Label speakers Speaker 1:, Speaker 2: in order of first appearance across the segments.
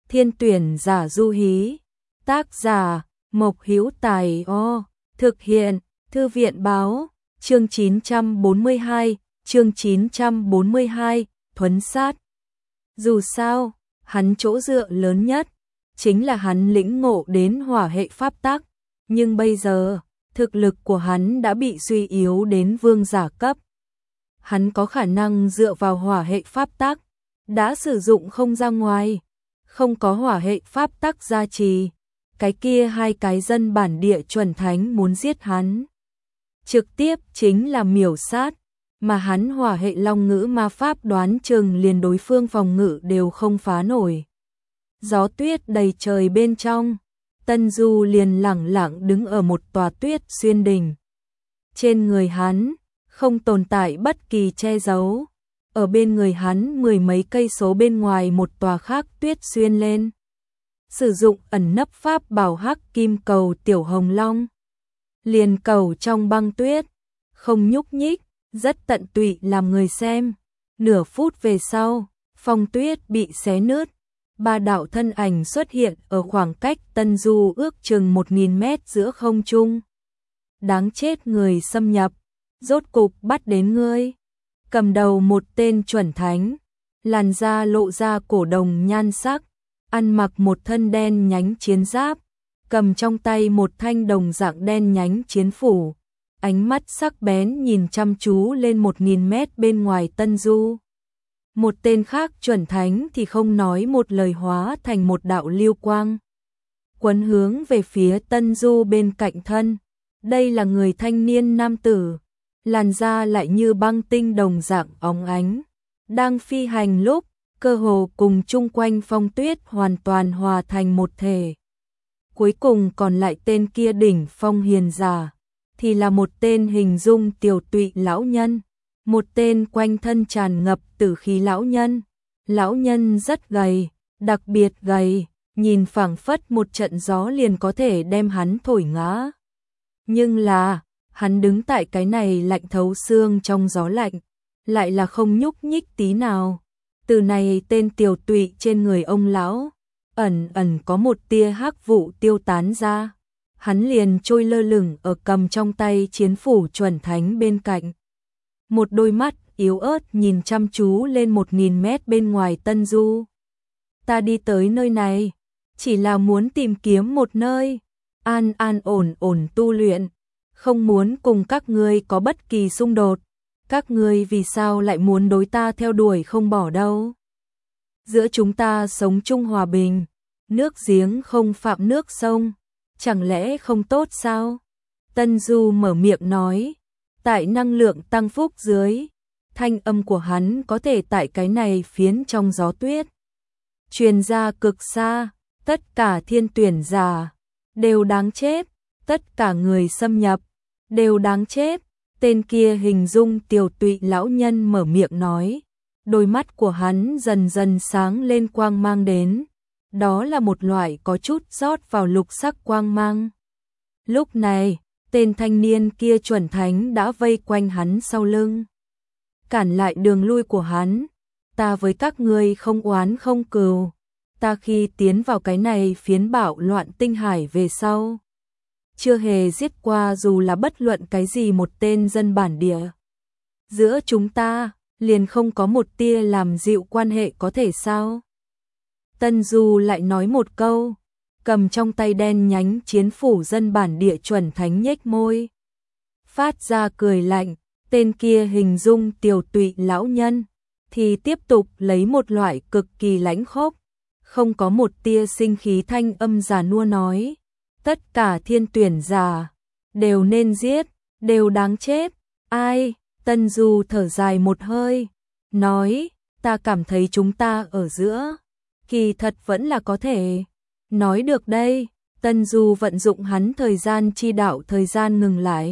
Speaker 1: Thiên tuyển giả du hí. Tác giả Mộc Hữu Tài. Thực hiện Thư viện báo. Chương 942, thuấn sát. Dù sao, hắn chỗ dựa lớn nhất chính là hắn lĩnh ngộ đến hỏa hệ pháp tắc, nhưng bây giờ, thực lực của hắn đã bị suy yếu đến vương giả cấp. Hắn có khả năng dựa vào hỏa hệ pháp tắc, đã sử dụng không ra ngoài, không có hỏa hệ pháp tắc gia trì, cái kia hai cái dân bản địa chuẩn thánh muốn giết hắn. Trực tiếp chính là miểu sát, mà hắn hỏa hệ long ngữ ma pháp đoán chừng liền đối phương phòng ngự đều không phá nổi. Gió tuyết đầy trời bên trong, Tân Du liền lẳng lặng đứng ở một tòa tuyết xuyên đỉnh. Trên người hắn, không tồn tại bất kỳ che giấu. Ở bên người hắn 10 mấy cây số bên ngoài một tòa khác tuyết xuyên lên. Sử dụng ẩn nấp pháp bảo hắc kim cầu tiểu hồng long. Liền cầu trong băng tuyết, không nhúc nhích, rất tận tụy làm người xem. Nửa phút về sau, phong tuyết bị xé nứt. 3 đạo thân ảnh xuất hiện ở khoảng cách Tân Du ước chừng 1000 mét giữa không trung. Đáng chết người xâm nhập, rốt cục bắt đến ngươi. Cầm đầu một tên chuẩn thánh, làn da lộ ra cổ đồng nhan sắc, ăn mặc một thân đen nhánh chiến giáp, cầm trong tay một thanh đồng dạng đen nhánh chiến phủ, ánh mắt sắc bén nhìn chăm chú lên 1000 mét bên ngoài Tân Du. Một tên khác chuẩn thánh thì không nói một lời hóa thành một đạo lưu quang, quấn hướng về phía Tân Du bên cạnh thân. Đây là người thanh niên nam tử, làn da lại như băng tinh đồng dạng óng ánh, đang phi hành lúc, cơ hồ cùng chung quanh phong tuyết hoàn toàn hòa thành một thể. Cuối cùng còn lại tên kia đỉnh phong hiền giả, thì là một tên hình dung tiểu tụy lão nhân, một tên quanh thân tràn ngập tử khí lão nhân. Lão nhân rất gầy, đặc biệt gầy, nhìn phảng phất một trận gió liền có thể đem hắn thổi ngã. Nhưng là, hắn đứng tại cái này lạnh thấu xương trong gió lạnh, lại là không nhúc nhích tí nào. Từ này tên tiểu tụy trên người ông lão, ẩn ẩn có một tia hắc vụ tiêu tán ra. Hắn liền trôi lơ lửng ở cầm trong tay chiến phủ chuẩn thánh bên cạnh. Một đôi mắt yếu ớt nhìn chăm chú lên 1000 mét bên ngoài Tân Du. Ta đi tới nơi này, chỉ là muốn tìm kiếm một nơi, an an ổn ổn tu luyện, không muốn cùng các ngươi có bất kỳ xung đột. Các ngươi vì sao lại muốn đối ta theo đuổi không bỏ đâu? Giữa chúng ta sống chung hòa bình, nước giếng không phạm nước sông, chẳng lẽ không tốt sao? Tân Du mở miệng nói, tại năng lượng tăng phúc dưới, thanh âm của hắn có thể tại cái này phiến trong gió tuyết truyền ra cực xa. Tất cả thiên tuyển giả đều đáng chết, tất cả người xâm nhập đều đáng chết. Tên kia hình dung tiểu tụy lão nhân mở miệng nói, đôi mắt của hắn dần dần sáng lên quang mang đến, đó là một loại có chút rót vào lục sắc quang mang. Lúc này, tên thanh niên kia chuẩn thánh đã vây quanh hắn sau lưng, cản lại đường lui của hắn. Ta với các ngươi không oán không cừu, ta khi tiến vào cái này phiến bạo loạn tinh hải về sau, chưa hề giết qua dù là bất luận cái gì một tên dân bản địa. Giữa chúng ta, liền không có một tia làm dịu quan hệ có thể sao? Tân Du lại nói một câu, cầm trong tay đen nhánh chiến phủ dân bản địa chuẩn thánh nhếch môi, phát ra cười lạnh. Tên kia hình dung tiểu tụy lão nhân, thì tiếp tục lấy một loại cực kỳ lãnh khốc, không có một tia sinh khí thanh âm già nua nói, tất cả thiên tuyển giả đều nên giết, đều đáng chết. Ai? Tân Du thở dài một hơi, nói, ta cảm thấy chúng ta ở giữa, kỳ thật vẫn là có thể nói được đây. Tân Du vận dụng hắn thời gian chi đạo, thời gian ngừng lại.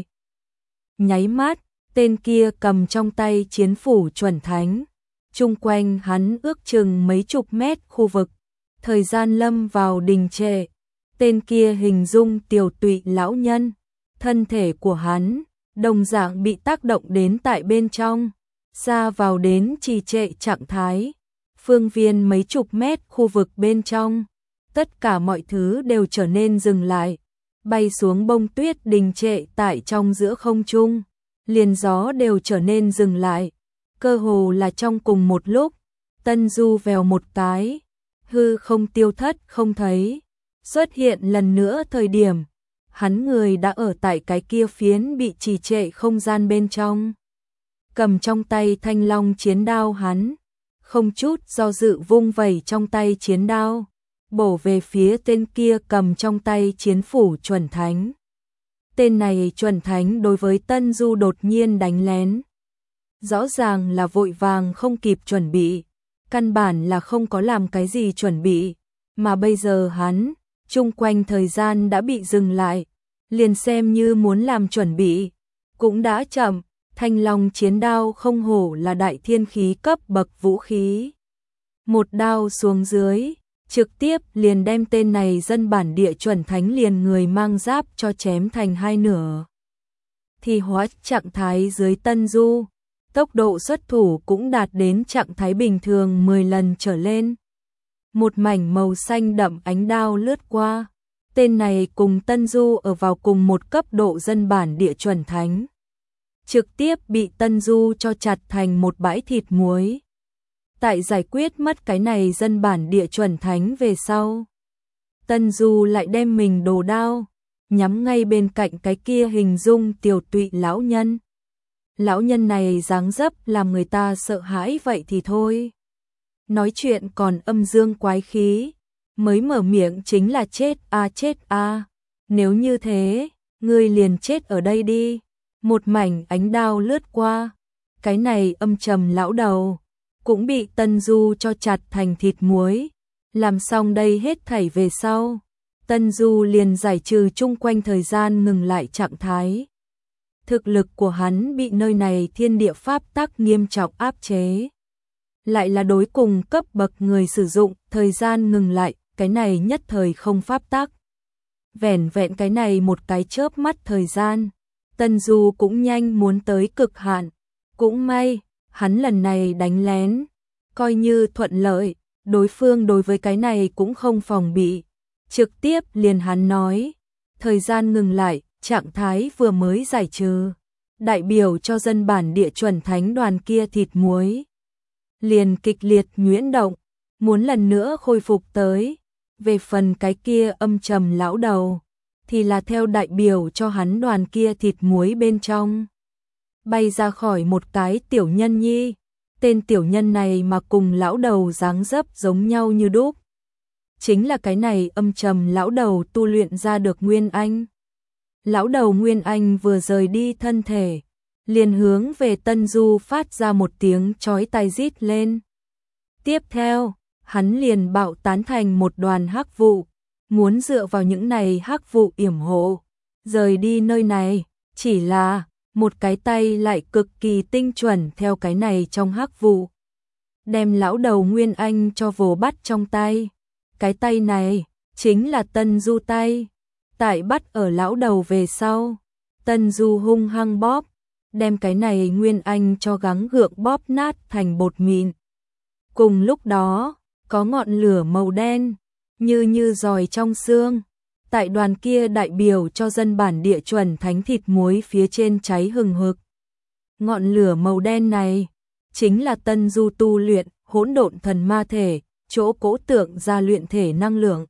Speaker 1: Nháy mắt, tên kia cầm trong tay chiến phủ chuẩn thánh, chung quanh hắn ước chừng mấy chục mét khu vực, thời gian lâm vào đình trệ. Tên kia hình dung tiểu tụy lão nhân, thân thể của hắn đồng dạng bị tác động đến tại bên trong, xa vào đến trì trệ trạng thái, phương viên mấy chục mét khu vực bên trong, tất cả mọi thứ đều trở nên dừng lại, bay xuống bông tuyết đình trệ tại trong giữa không trung, liền gió đều trở nên dừng lại, cơ hồ là trong cùng một lúc. Tân Du vèo một cái, hư không tiêu thất không thấy, xuất hiện lần nữa thời điểm, hắn người đã ở tại cái kia phiến bị trì trệ không gian bên trong. Cầm trong tay thanh long chiến đao hắn, không chút do dự vung vẩy trong tay chiến đao, bổ về phía tên kia cầm trong tay chiến phủ chuẩn thánh. Tên này chuẩn thánh đối với Tân Du đột nhiên đánh lén. Rõ ràng là vội vàng không kịp chuẩn bị, căn bản là không có làm cái gì chuẩn bị, mà bây giờ hắn, chung quanh thời gian đã bị dừng lại, liền xem như muốn làm chuẩn bị, cũng đã chậm. Thanh long chiến đao không hổ là đại thiên khí cấp bậc vũ khí. Một đao xuống dưới, trực tiếp liền đem tên này dân bản địa chuẩn thánh liền người mang giáp cho chém thành hai nửa. Thì hóa trạng thái dưới Tân Du, tốc độ xuất thủ cũng đạt đến trạng thái bình thường 10 lần trở lên. Một mảnh màu xanh đậm ánh đao lướt qua, tên này cùng Tân Du ở vào cùng một cấp độ dân bản địa chuẩn thánh. Trực tiếp bị Tân Du cho chặt thành một bãi thịt muối. Tại giải quyết mất cái này dân bản địa chuẩn thánh về sau, Tân Du lại đem mình đồ đao, nhắm ngay bên cạnh cái kia hình dung tiều tụy lão nhân. Lão nhân này dáng dấp làm người ta sợ hãi vậy thì thôi. Nói chuyện còn âm dương quái khí, mới mở miệng chính là chết a. Nếu như thế, ngươi liền chết ở đây đi. Một mảnh ánh đao lướt qua, cái này âm trầm lão đầu, cũng bị Tân Du cho chặt thành thịt muối. Làm xong đây hết thảy về sau, Tân Du liền giải trừ chung quanh thời gian ngừng lại trạng thái. Thực lực của hắn bị nơi này thiên địa pháp tắc nghiêm trọng áp chế. Lại là đối cùng cấp bậc người sử dụng, thời gian ngừng lại, cái này nhất thời không pháp tắc. Vẻn vẹn cái này một cái chớp mắt thời gian, Tân Du cũng nhanh muốn tới cực hạn. Cũng may, hắn lần này đánh lén, coi như thuận lợi, đối phương đối với cái này cũng không phòng bị. Trực tiếp liền hắn nói, thời gian ngừng lại, trạng thái vừa mới giải trừ, đại biểu cho dân bản địa chuẩn thánh đoàn kia thịt muối. Liền kịch liệt nhuyễn động, muốn lần nữa khôi phục tới. Về phần cái kia âm trầm lão đầu, thì là theo đại biểu cho hắn đoàn kia thịt muối bên trong. Bay ra khỏi một cái tiểu nhân nhi, tên tiểu nhân này mà cùng lão đầu dáng dấp giống nhau như đúc. Chính là cái này âm trầm lão đầu tu luyện ra được Nguyên Anh. Lão đầu Nguyên Anh vừa rời đi thân thể, liền hướng về Tân Du phát ra một tiếng chói tai rít lên. Tiếp theo, hắn liền bạo tán thành một đoàn hắc vụ, muốn dựa vào những này hắc vụ yểm hộ, rời đi nơi này, chỉ là một cái tay lại cực kỳ tinh chuẩn theo cái này trong hắc vụ. Đem lão đầu Nguyên Anh cho vồ bắt trong tay. Cái tay này, chính là Tân Du tay. Tại bắt ở lão đầu về sau, Tân Du hung hăng bóp, đem cái này Nguyên Anh cho gắng gượng bóp nát thành bột mịn. Cùng lúc đó, có ngọn lửa màu đen, như giòi trong xương, tại đoàn kia đại biểu cho dân bản địa chuẩn thánh thịt muối phía trên cháy hừng hực. Ngọn lửa màu đen này, chính là Tân Du tu luyện hỗn độn thần ma thể, chỗ cố tượng ra luyện thể năng lượng.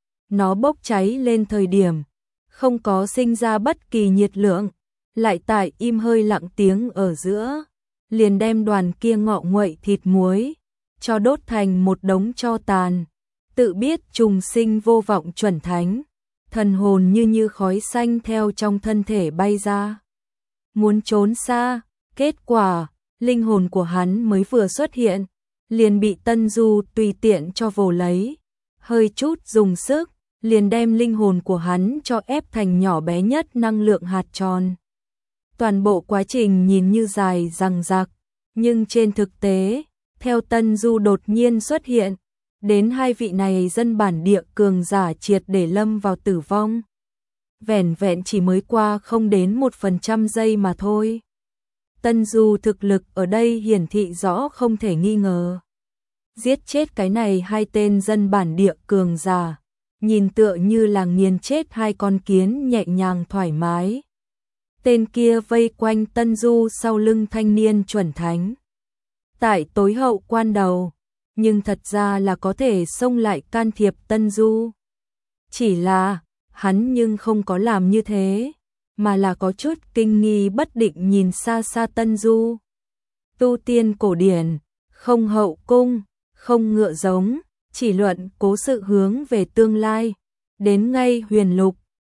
Speaker 1: Nó bốc cháy lên thời điểm, không có sinh ra bất kỳ nhiệt lượng, lại tại im hơi lặng tiếng ở giữa, liền đem đoàn kia ngọ nguậy thịt muối, cho đốt thành một đống tro tàn. Tự biết trùng sinh vô vọng chuẩn thánh, thần hồn như khói xanh theo trong thân thể bay ra. Muốn trốn xa, kết quả, linh hồn của hắn mới vừa xuất hiện, liền bị Tân Du tùy tiện cho vồ lấy. Hơi chút dùng sức, liền đem linh hồn của hắn cho ép thành nhỏ bé nhất năng lượng hạt tròn. Toàn bộ quá trình nhìn như dài dằng dặc, nhưng trên thực tế, theo Tân Du đột nhiên xuất hiện, đến hai vị này dân bản địa cường giả triệt để lâm vào tử vong. Vẻn vẹn chỉ mới qua không đến 1% giây mà thôi. Tân Du thực lực ở đây hiển thị rõ không thể nghi ngờ. Giết chết cái này hai tên dân bản địa cường giả, nhìn tựa như là nghiền chết hai con kiến nhẹ nhàng thoải mái. Tên kia vây quanh Tân Du sau lưng thanh niên chuẩn thánh. Tại tối hậu quan đầu, nhưng thật ra là có thể xông lại can thiệp Tân Du. Chỉ là, hắn nhưng không có làm như thế, mà là có chút kinh nghi bất định nhìn xa xa Tân Du. Tu tiên cổ điển, không hậu cung, không ngựa giống, chỉ luận cố sự hướng về tương lai, đến ngay huyền lục,